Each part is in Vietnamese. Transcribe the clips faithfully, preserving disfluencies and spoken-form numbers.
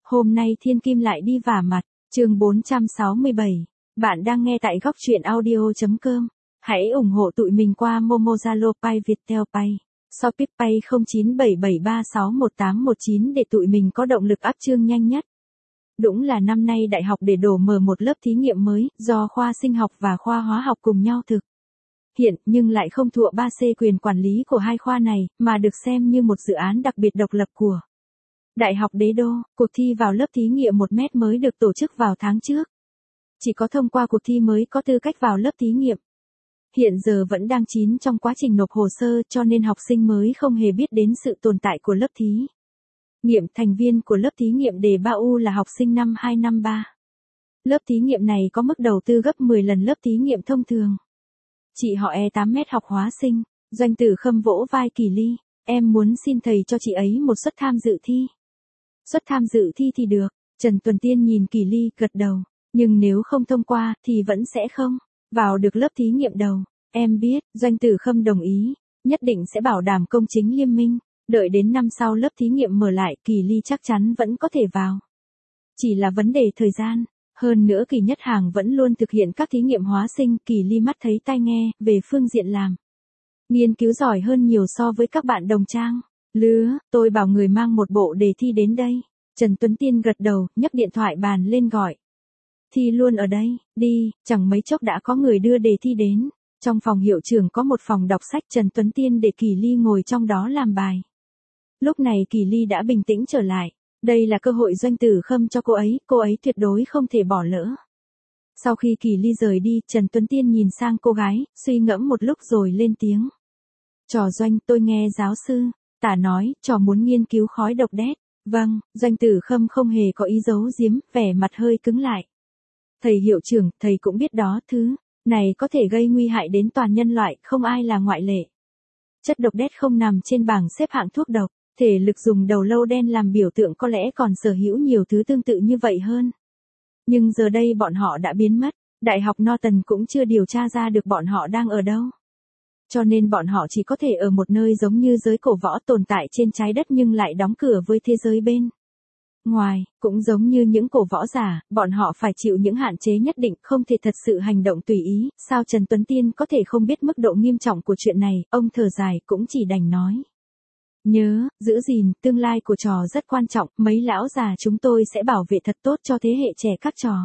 Hôm nay thiên kim lại đi vả mặt, chương bốn trăm sáu mươi bảy. Bạn đang nghe tại góc truyện audio chấm com. Hãy ủng hộ tụi mình qua Momo, Zalo, Pay, Viettel Pay, Shopee Pay không chín bảy bảy ba sáu một tám một chín để tụi mình có động lực áp chương nhanh nhất. Đúng là năm nay đại học để đổ mở một lớp thí nghiệm mới, do khoa sinh học và khoa hóa học cùng nhau thực hiện, nhưng lại không thụ ba C quyền quản lý của hai khoa này, mà được xem như một dự án đặc biệt độc lập của Đại học Đế Đô. Cuộc thi vào lớp thí nghiệm một mét mới được tổ chức vào tháng trước. Chỉ có thông qua cuộc thi mới có tư cách vào lớp thí nghiệm. Hiện giờ vẫn đang chín trong quá trình nộp hồ sơ, cho nên học sinh mới không hề biết đến sự tồn tại của lớp thí nghiệm. Thành viên của lớp thí nghiệm đề ba U là học sinh năm hai năm ba. Lớp thí nghiệm này có mức đầu tư gấp mười lần lớp thí nghiệm thông thường. Chị họ E tám mét học hóa sinh. Doanh Tử Khâm vỗ vai Kỳ Ly. Em muốn xin thầy cho chị ấy một suất tham dự thi. Suất tham dự thi thì được. Trần Tuần Tiên nhìn Kỳ Ly, gật đầu. Nhưng nếu không thông qua, thì vẫn sẽ không vào được lớp thí nghiệm đầu. Em biết, Doanh Tử Khâm đồng ý. Nhất định sẽ bảo đảm công chính liêm minh. Đợi đến năm sau lớp thí nghiệm mở lại, Kỳ Ly chắc chắn vẫn có thể vào. Chỉ là vấn đề thời gian. Hơn nữa Kỳ Nhất Hàng vẫn luôn thực hiện các thí nghiệm hóa sinh. Kỳ Ly mắt thấy tai nghe, về phương diện làm nghiên cứu giỏi hơn nhiều so với các bạn đồng trang lứa. Tôi bảo người mang một bộ đề thi đến đây. Trần Tuấn Tiên gật đầu, nhấc điện thoại bàn lên gọi. Thi luôn ở đây, đi. Chẳng mấy chốc đã có người đưa đề thi đến. Trong phòng hiệu trưởng có một phòng đọc sách, Trần Tuấn Tiên để Kỳ Ly ngồi trong đó làm bài. Lúc này Kỳ Ly đã bình tĩnh trở lại. Đây là cơ hội Doanh Tử Khâm cho cô ấy, cô ấy tuyệt đối không thể bỏ lỡ. Sau khi Kỳ Ly rời đi, Trần Tuấn Tiên nhìn sang cô gái, suy ngẫm một lúc rồi lên tiếng. Trò Doanh, tôi nghe giáo sư Tả nói, trò muốn nghiên cứu khói độc đét. Vâng. Doanh Tử Khâm không hề có ý giấu giếm, vẻ mặt hơi cứng lại. Thầy hiệu trưởng, thầy cũng biết đó, thứ này có thể gây nguy hại đến toàn nhân loại, không ai là ngoại lệ. Chất độc đét không nằm trên bảng xếp hạng thuốc độc. Thể lực dùng đầu lâu đen làm biểu tượng có lẽ còn sở hữu nhiều thứ tương tự như vậy hơn. Nhưng giờ đây bọn họ đã biến mất. Đại học Norton cũng chưa điều tra ra được bọn họ đang ở đâu. Cho nên bọn họ chỉ có thể ở một nơi giống như giới cổ võ, tồn tại trên trái đất nhưng lại đóng cửa với thế giới bên ngoài. Cũng giống như những cổ võ giả, bọn họ phải chịu những hạn chế nhất định, không thể thật sự hành động tùy ý. Sao Trần Tuấn Tiên có thể không biết mức độ nghiêm trọng của chuyện này? Ông thở dài, cũng chỉ đành nói. Nhớ, giữ gìn, tương lai của trò rất quan trọng, mấy lão già chúng tôi sẽ bảo vệ thật tốt cho thế hệ trẻ các trò.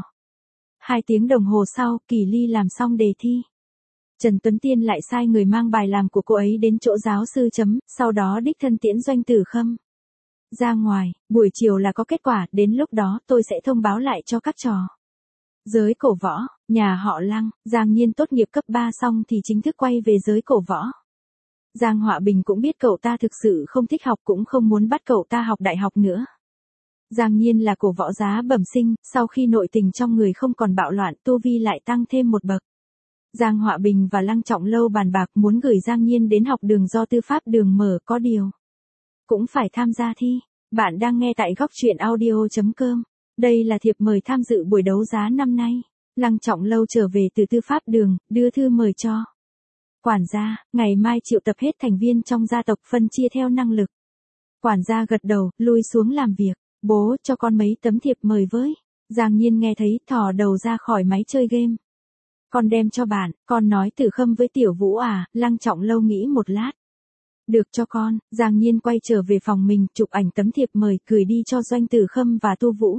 Hai tiếng đồng hồ sau, Kỳ Ly làm xong đề thi. Trần Tuấn Tiên lại sai người mang bài làm của cô ấy đến chỗ giáo sư chấm, sau đó đích thân tiễn Doanh Tử Khâm ra ngoài. Buổi chiều là có kết quả, đến lúc đó tôi sẽ thông báo lại cho các trò. Giới cổ võ, nhà họ Lăng. Giang Nhiên tốt nghiệp cấp ba xong thì chính thức quay về giới cổ võ. Giang Họa Bình cũng biết cậu ta thực sự không thích học, cũng không muốn bắt cậu ta học đại học nữa. Giang Nhiên là cổ võ giá bẩm sinh, sau khi nội tình trong người không còn bạo loạn, tu vi lại tăng thêm một bậc. Giang Họa Bình và Lăng Trọng Lâu bàn bạc muốn gửi Giang Nhiên đến học đường do tư pháp đường mở, có điều cũng phải tham gia thi. Bạn đang nghe tại góc truyện audio chấm com. Đây là thiệp mời tham dự buổi đấu giá năm nay. Lăng Trọng Lâu trở về từ tư pháp đường, đưa thư mời cho quản gia, ngày mai triệu tập hết thành viên trong gia tộc, phân chia theo năng lực. Quản gia gật đầu, lui xuống làm việc. Bố, cho con mấy tấm thiệp mời với. Giang Nhiên nghe thấy, thò đầu ra khỏi máy chơi game. Con đem cho bạn, con nói Tử Khâm với Tiểu Vũ à? Lăng Trọng Lâu nghĩ một lát. Được, cho con. Giang Nhiên quay trở về phòng mình, chụp ảnh tấm thiệp mời, gửi đi cho Doanh Tử Khâm và Tu Vũ.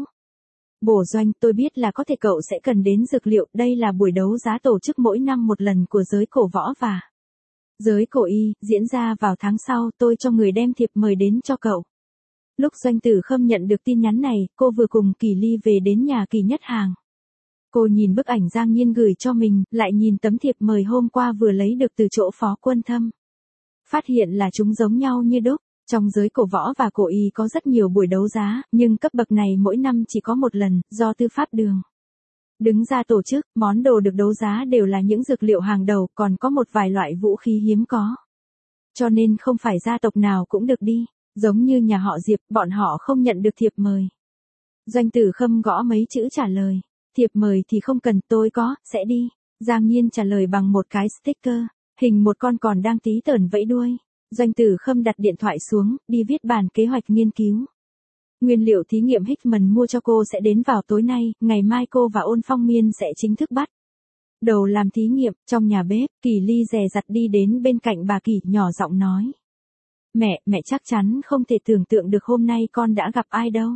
Bổ Doanh, tôi biết là có thể cậu sẽ cần đến dược liệu, đây là buổi đấu giá tổ chức mỗi năm một lần của giới cổ võ và giới cổ y, diễn ra vào tháng sau, tôi cho người đem thiệp mời đến cho cậu. Lúc Doanh Tử Khâm nhận được tin nhắn này, cô vừa cùng Kỳ Ly về đến nhà Kỳ Nhất Hàng. Cô nhìn bức ảnh Giang Nhiên gửi cho mình, lại nhìn tấm thiệp mời hôm qua vừa lấy được từ chỗ Phó Quân Thâm. Phát hiện là chúng giống nhau như đúc. Trong giới cổ võ và cổ y có rất nhiều buổi đấu giá, nhưng cấp bậc này mỗi năm chỉ có một lần, do tư pháp đường đứng ra tổ chức. Món đồ được đấu giá đều là những dược liệu hàng đầu, còn có một vài loại vũ khí hiếm có. Cho nên không phải gia tộc nào cũng được đi. Giống như nhà họ Diệp, bọn họ không nhận được thiệp mời. Doanh Tử Khâm gõ mấy chữ trả lời. Thiệp mời thì không cần, tôi có, sẽ đi. Giang Nhiên trả lời bằng một cái sticker, hình một con còn đang tí tởn vẫy đuôi. Doanh Tử Khâm đặt điện thoại xuống, đi viết bản kế hoạch nghiên cứu. Nguyên liệu thí nghiệm Hickman mua cho cô sẽ đến vào tối nay, ngày mai cô và Ôn Phong Miên sẽ chính thức bắt đầu làm thí nghiệm. Trong nhà bếp, Kỳ Ly dè dặt đi đến bên cạnh bà Kỳ, nhỏ giọng nói. Mẹ, mẹ chắc chắn không thể tưởng tượng được hôm nay con đã gặp ai đâu.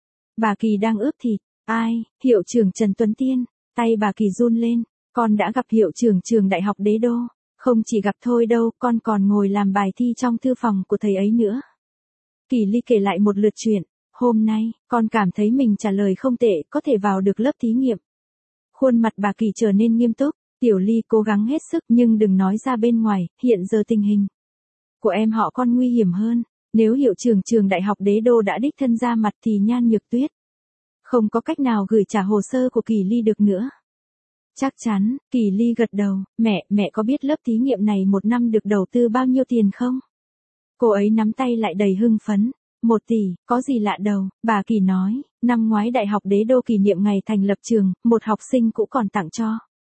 Bà Kỳ đang ướp thịt. Ai? Hiệu trưởng Trần Tuấn Tiên. Tay bà Kỳ run lên. Con đã gặp hiệu trưởng trường Đại học Đế Đô. Không chỉ gặp thôi đâu, con còn ngồi làm bài thi trong thư phòng của thầy ấy nữa. Kỳ Ly kể lại một lượt chuyện. Hôm nay, con cảm thấy mình trả lời không tệ, có thể vào được lớp thí nghiệm. Khuôn mặt bà Kỳ trở nên nghiêm túc. Tiểu Ly cố gắng hết sức nhưng đừng nói ra bên ngoài, hiện giờ tình hình của em họ con nguy hiểm hơn. Nếu hiệu trưởng trường Đại học Đế Đô đã đích thân ra mặt thì Nhan Nhược Tuyết không có cách nào gửi trả hồ sơ của Kỳ Ly được nữa. Chắc chắn. Kỳ Ly gật đầu. Mẹ, mẹ có biết lớp thí nghiệm này một năm được đầu tư bao nhiêu tiền không? Cô ấy nắm tay lại đầy hưng phấn. Một tỷ, có gì lạ đâu, bà Kỳ nói. Năm ngoái Đại học Đế Đô kỷ niệm ngày thành lập trường, một học sinh cũng còn tặng cho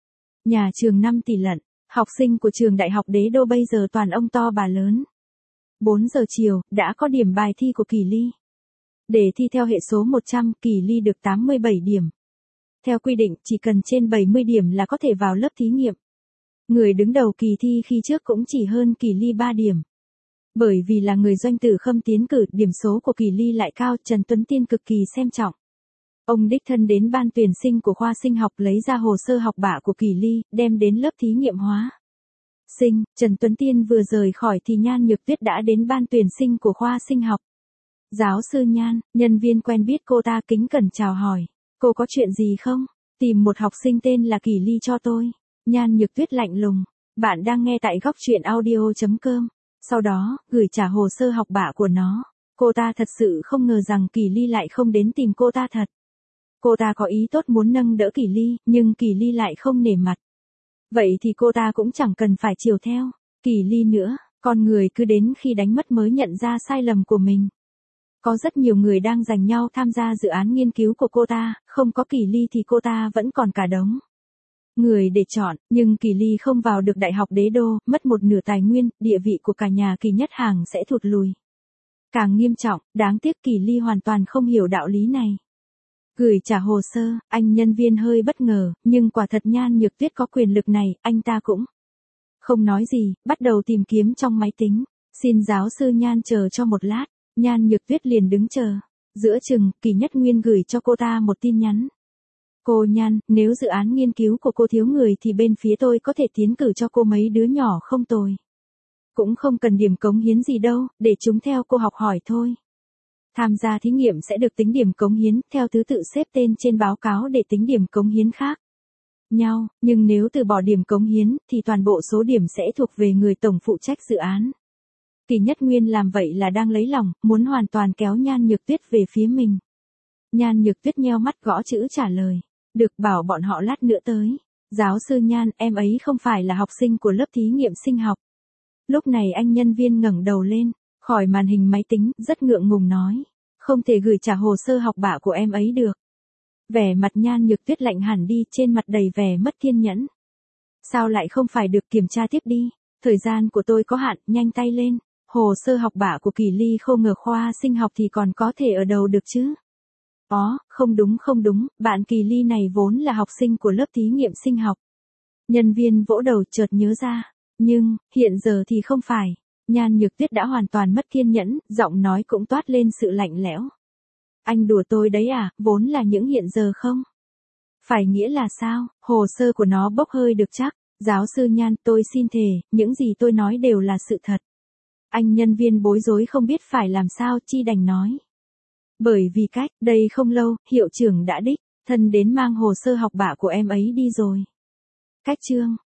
nhà trường năm tỷ lận. Học sinh của trường Đại học Đế Đô bây giờ toàn ông to bà lớn. bốn giờ chiều, đã có điểm bài thi của Kỳ Ly. Để thi theo hệ số một trăm, Kỳ Ly được tám mươi bảy điểm. Theo quy định, chỉ cần trên bảy mươi điểm là có thể vào lớp thí nghiệm. Người đứng đầu kỳ thi khi trước cũng chỉ hơn Kỳ Ly ba điểm. Bởi vì là người Doanh Tử Khâm tiến cử, điểm số của Kỳ Ly lại cao, Trần Tuấn Tiên cực kỳ xem trọng. Ông đích thân đến ban tuyển sinh của khoa sinh học lấy ra hồ sơ học bạ của Kỳ Ly, đem đến lớp thí nghiệm hóa sinh. Trần Tuấn Tiên vừa rời khỏi thì Nhan Nhược Tuyết đã đến ban tuyển sinh của khoa sinh học. Giáo sư Nhan, nhân viên quen biết cô ta kính cẩn chào hỏi. Cô có chuyện gì không? Tìm một học sinh tên là Kỳ Ly cho tôi. Nhan Nhược Tuyết lạnh lùng. Bạn đang nghe tại góc truyện audio chấm com. Sau đó, gửi trả hồ sơ học bạ của nó. Cô ta thật sự không ngờ rằng Kỳ Ly lại không đến tìm cô ta thật. Cô ta có ý tốt muốn nâng đỡ Kỳ Ly, nhưng Kỳ Ly lại không nể mặt. Vậy thì cô ta cũng chẳng cần phải chiều theo Kỳ Ly nữa, con người cứ đến khi đánh mất mới nhận ra sai lầm của mình. Có rất nhiều người đang giành nhau tham gia dự án nghiên cứu của cô ta, không có Kỳ Ly thì cô ta vẫn còn cả đống người để chọn, nhưng Kỳ Ly không vào được Đại học Đế Đô, mất một nửa tài nguyên, địa vị của cả nhà Kỳ Nhất Hàng sẽ thụt lùi. Càng nghiêm trọng, đáng tiếc Kỳ Ly hoàn toàn không hiểu đạo lý này. Gửi trả hồ sơ, anh nhân viên hơi bất ngờ, nhưng quả thật Nhan Nhược Tuyết có quyền lực này, anh ta cũng không nói gì, bắt đầu tìm kiếm trong máy tính. Xin giáo sư Nhan chờ cho một lát, Nhan Nhược Tuyết liền đứng chờ. Giữa chừng, Kỳ Nhất Nguyên gửi cho cô ta một tin nhắn. Cô Nhan, nếu dự án nghiên cứu của cô thiếu người thì bên phía tôi có thể tiến cử cho cô mấy đứa nhỏ không tồi. Cũng không cần điểm cống hiến gì đâu, để chúng theo cô học hỏi thôi. Tham gia thí nghiệm sẽ được tính điểm cống hiến, theo thứ tự xếp tên trên báo cáo để tính điểm cống hiến khác nhau, nhưng nếu từ bỏ điểm cống hiến, thì toàn bộ số điểm sẽ thuộc về người tổng phụ trách dự án. Kỳ Nhất Nguyên làm vậy là đang lấy lòng, muốn hoàn toàn kéo Nhan Nhược Tuyết về phía mình. Nhan Nhược Tuyết nheo mắt gõ chữ trả lời. Được, bảo bọn họ lát nữa tới. Giáo sư Nhan, em ấy không phải là học sinh của lớp thí nghiệm sinh học. Lúc này anh nhân viên ngẩng đầu lên, khỏi màn hình máy tính, rất ngượng ngùng nói. Không thể gửi trả hồ sơ học bạ của em ấy được. Vẻ mặt Nhan Nhược Tuyết lạnh hẳn đi, trên mặt đầy vẻ mất kiên nhẫn. Sao lại không phải được kiểm tra tiếp đi? Thời gian của tôi có hạn, nhanh tay lên. Hồ sơ học bạ của Kỳ Ly không ngờ khoa sinh học thì còn có thể ở đầu được chứ? Ó, không đúng không đúng, bạn Kỳ Ly này vốn là học sinh của lớp thí nghiệm sinh học. Nhân viên vỗ đầu chợt nhớ ra. Nhưng, hiện giờ thì không phải. Nhan Nhược Tuyết đã hoàn toàn mất kiên nhẫn, giọng nói cũng toát lên sự lạnh lẽo. Anh đùa tôi đấy à, vốn là những hiện giờ không? Phải nghĩa là sao, hồ sơ của nó bốc hơi được chắc. Giáo sư Nhan, tôi xin thề, những gì tôi nói đều là sự thật. Anh nhân viên bối rối không biết phải làm sao, chi đành nói. Bởi vì cách, đây không lâu, hiệu trưởng đã đích thân đến mang hồ sơ học bạ của em ấy đi rồi. Cách chương